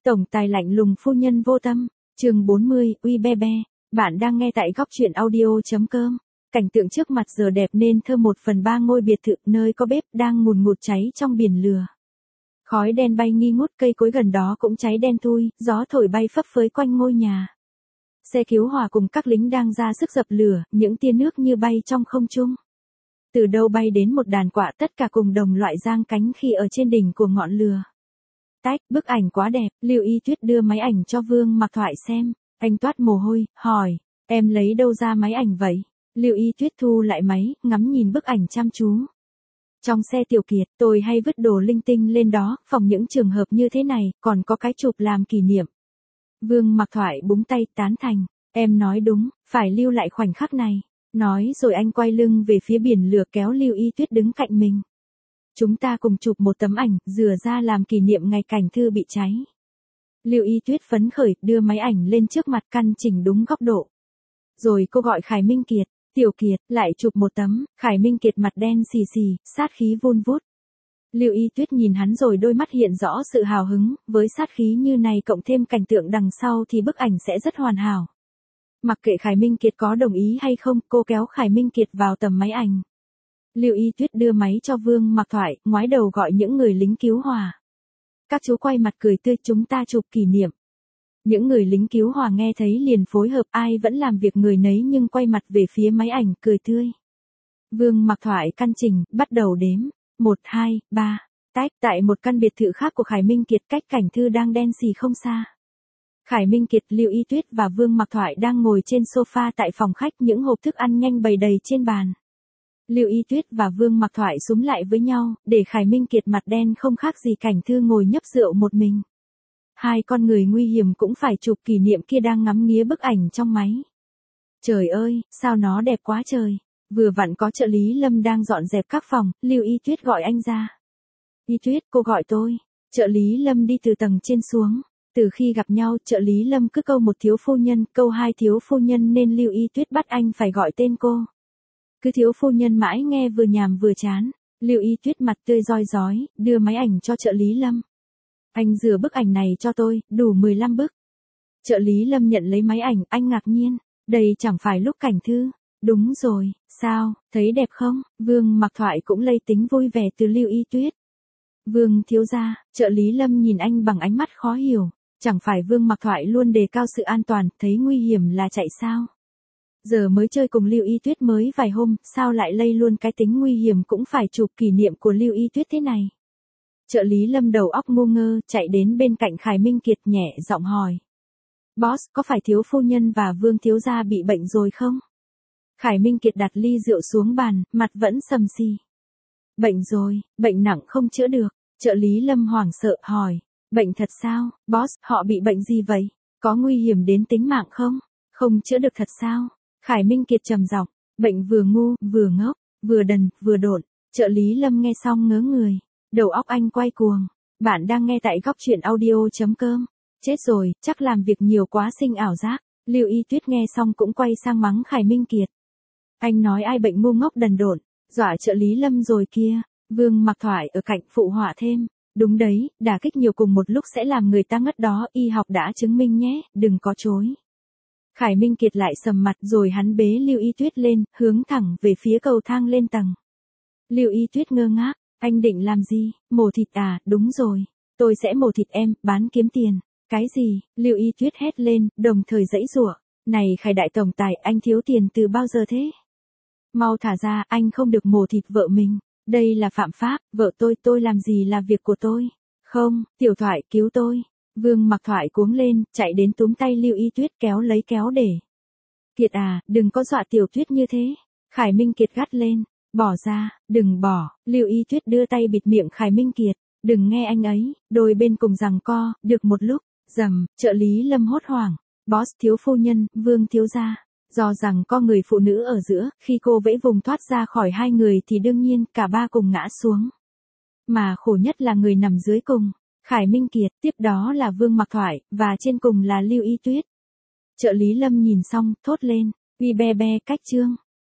Tổng tài lạnh lùng phu nhân vô tâm, chương 40, uy be be. Bạn đang nghe tại góc truyện audio.com. Cảnh tượng trước mặt giờ đẹp nên thơ 1/3 ngôi biệt thự nơi có bếp đang ngùn ngụt cháy trong biển lửa. Khói đen bay nghi ngút, cây cối gần đó cũng cháy đen thui, gió thổi bay phấp phới quanh ngôi nhà. Xe cứu hỏa cùng các lính đang ra sức dập lửa, những tia nước như bay trong không trung. Từ đâu bay đến một đàn quạ, tất cả cùng đồng loại giang cánh khi ở trên đỉnh của ngọn lửa. Tách, bức ảnh quá đẹp, Lưu Y Tuyết đưa máy ảnh cho Vương Mặc Thoại xem. Anh toát mồ hôi, hỏi, em lấy đâu ra máy ảnh vậy? Lưu Y Tuyết thu lại máy, ngắm nhìn bức ảnh chăm chú. Trong xe Tiểu Kiệt, tôi hay vứt đồ linh tinh lên đó, phòng những trường hợp như thế này, còn có cái chụp làm kỷ niệm. Vương Mặc Thoại búng tay, tán thành. Em nói đúng, phải lưu lại khoảnh khắc này. Nói rồi anh quay lưng về phía biển lửa kéo Lưu Y Tuyết đứng cạnh mình. Chúng ta cùng chụp một tấm ảnh, rửa ra làm kỷ niệm ngày cảnh thư bị cháy. Lưu Y Tuyết phấn khởi, đưa máy ảnh lên trước mặt, căn chỉnh đúng góc độ. Rồi cô gọi Khải Minh Kiệt, Tiểu Kiệt, lại chụp một tấm. Khải Minh Kiệt mặt đen xì xì, sát khí vun vút. Lưu Y Tuyết nhìn hắn rồi đôi mắt hiện rõ sự hào hứng, với sát khí như này cộng thêm cảnh tượng đằng sau thì bức ảnh sẽ rất hoàn hảo. Mặc kệ Khải Minh Kiệt có đồng ý hay không, cô kéo Khải Minh Kiệt vào tầm máy ảnh. Lưu Y Tuyết đưa máy cho Vương Mặc Thoại, ngoái đầu gọi những người lính cứu hỏa. Các chú quay mặt cười tươi, chúng ta chụp kỷ niệm. Những người lính cứu hỏa nghe thấy liền phối hợp, ai vẫn làm việc người nấy nhưng quay mặt về phía máy ảnh, cười tươi. Vương Mặc Thoại căn chỉnh, bắt đầu đếm. 1, 2, 3, tách. Tại một căn biệt thự khác của Khải Minh Kiệt cách cảnh thư đang đen xì không xa. Khải Minh Kiệt, Lưu Y Tuyết và Vương Mặc Thoại đang ngồi trên sofa tại phòng khách, những hộp thức ăn nhanh bày đầy trên bàn. Lưu Y Tuyết và Vương Mặc Thoại súm lại với nhau, để Khải Minh Kiệt mặt đen không khác gì cảnh thư ngồi nhấp rượu một mình. Hai con người nguy hiểm cũng phải chụp kỷ niệm kia đang ngắm nghía bức ảnh trong máy. Trời ơi, sao nó đẹp quá trời. Vừa vặn có trợ lý Lâm đang dọn dẹp các phòng, Lưu Y Tuyết gọi anh ra. Y Tuyết, cô gọi tôi. Trợ lý Lâm đi từ tầng trên xuống. Từ khi gặp nhau, trợ lý Lâm cứ câu một thiếu phu nhân, câu hai thiếu phu nhân nên Lưu Y Tuyết bắt anh phải gọi tên cô. Cứ thiếu phu nhân mãi nghe vừa nhàm vừa chán. Lưu Y Tuyết mặt tươi roi rói, đưa máy ảnh cho trợ lý Lâm. Anh rửa bức ảnh này cho tôi, đủ 15 bức. Trợ lý Lâm nhận lấy máy ảnh, anh ngạc nhiên. Đây chẳng phải lúc cảnh thư. Đúng rồi, sao, thấy đẹp không? Vương Mặc Thoại cũng lây tính vui vẻ từ Lưu Y Tuyết. Vương thiếu gia, trợ lý Lâm nhìn anh bằng ánh mắt khó hiểu. Chẳng phải Vương Mặc Thoại luôn đề cao sự an toàn, thấy nguy hiểm là chạy sao? Giờ mới chơi cùng Lưu Y Tuyết mới vài hôm, sao lại lây luôn cái tính nguy hiểm cũng phải chụp kỷ niệm của Lưu Y Tuyết thế này? Trợ lý Lâm đầu óc ngu ngơ, chạy đến bên cạnh Khải Minh Kiệt nhẹ giọng hỏi. Boss, có phải thiếu phu nhân và Vương thiếu gia bị bệnh rồi không? Khải Minh Kiệt đặt ly rượu xuống bàn, mặt vẫn sầm xì. Bệnh rồi, bệnh nặng không chữa được. Trợ lý Lâm hoảng sợ hỏi. Bệnh thật sao? Boss, họ bị bệnh gì vậy? Có nguy hiểm đến tính mạng không? Không chữa được thật sao? Khải Minh Kiệt trầm giọng. Bệnh vừa ngu, vừa ngốc, vừa đần, vừa độn. Trợ lý Lâm nghe xong ngớ người. Đầu óc anh quay cuồng. Bạn đang nghe tại góc truyện audio.com. Chết rồi, chắc làm việc nhiều quá sinh ảo giác. Lưu Y Tuyết nghe xong cũng quay sang mắng Khải Minh Kiệt. Anh nói ai bệnh ngu ngốc đần độn, dọa trợ lý Lâm rồi kia. Vương Mặc Thoại ở cạnh phụ họa thêm. Đúng đấy, đả kích nhiều cùng một lúc sẽ làm người ta ngất đó, y học đã chứng minh nhé, đừng có chối. Khải Minh Kiệt lại sầm mặt rồi hắn bế Lưu Y Tuyết lên, hướng thẳng về phía cầu thang lên tầng. Lưu Y Tuyết ngơ ngác, anh định làm gì? Mổ thịt à? Đúng rồi, tôi sẽ mổ thịt em, bán kiếm tiền. Cái gì? Lưu Y Tuyết hét lên, đồng thời giãy giụa. Này Khải đại tổng tài, anh thiếu tiền từ bao giờ thế? Mau thả ra, anh không được mổ thịt vợ mình. Đây là phạm pháp, vợ tôi làm gì là việc của tôi. Không, Tiểu Thoại cứu tôi. Vương Mặc Thoại cuống lên, chạy đến túm tay Lưu Y Tuyết kéo lấy kéo để. Kiệt à, đừng có dọa Tiểu Tuyết như thế. Khải Minh Kiệt gắt lên. Bỏ ra, đừng bỏ. Lưu Y Tuyết đưa tay bịt miệng Khải Minh Kiệt. Đừng nghe anh ấy. Đôi bên cùng giằng co, được một lúc. Rầm, trợ lý Lâm hốt hoảng. Boss, thiếu phu nhân, Vương thiếu gia. Do rằng có người phụ nữ ở giữa, khi cô vẫy vùng thoát ra khỏi hai người thì đương nhiên cả ba cùng ngã xuống. Mà khổ nhất là người nằm dưới cùng. Khải Minh Kiệt, tiếp đó là Vương Mặc Thoại, và trên cùng là Lưu Y Tuyết. Trợ lý Lâm nhìn xong, thốt lên. Uy be be, cách chương.